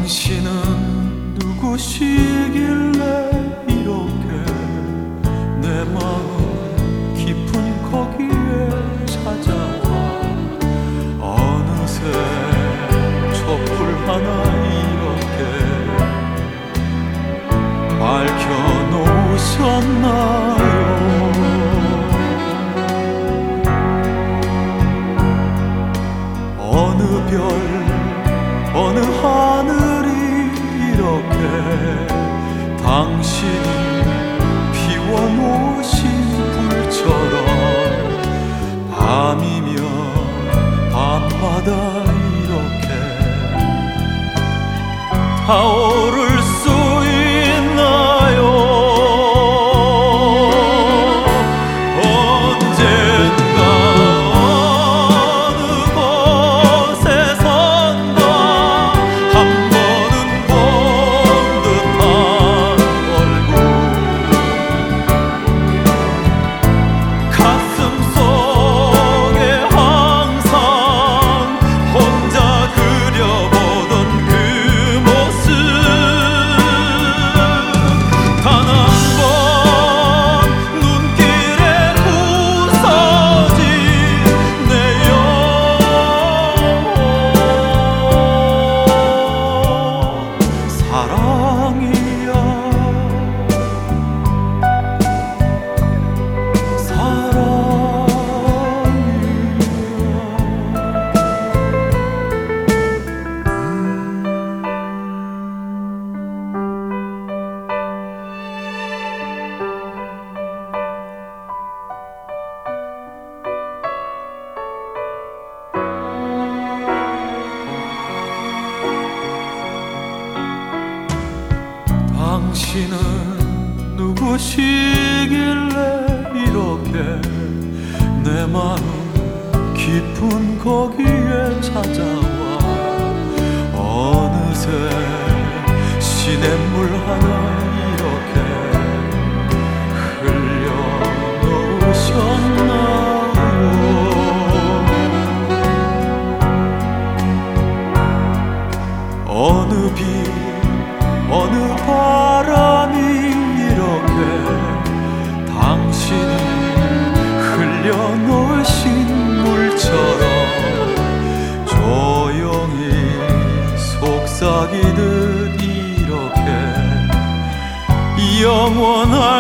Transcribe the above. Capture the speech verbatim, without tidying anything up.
당신은 누구시길래 이렇게 내 마음 깊은 거기에 찾아와. 어느새 촛불 하나 이렇게 밝혀놓으셨나요? 어느 별 어느 하늘이 이렇게 당신이 피워놓으신 불처럼 밤이면 밤마다 이렇게 타오를 수 있나요? 당신은 누구시길래 이렇게 내 마음 깊은 거기에 찾아와. 어느새 시냇물 하나 이렇게 흘려놓으셨나요? 어느 비 어느 바람이 이렇게 당신이 흘려놓으신 물처럼 조용히 속삭이듯 이렇게 영원할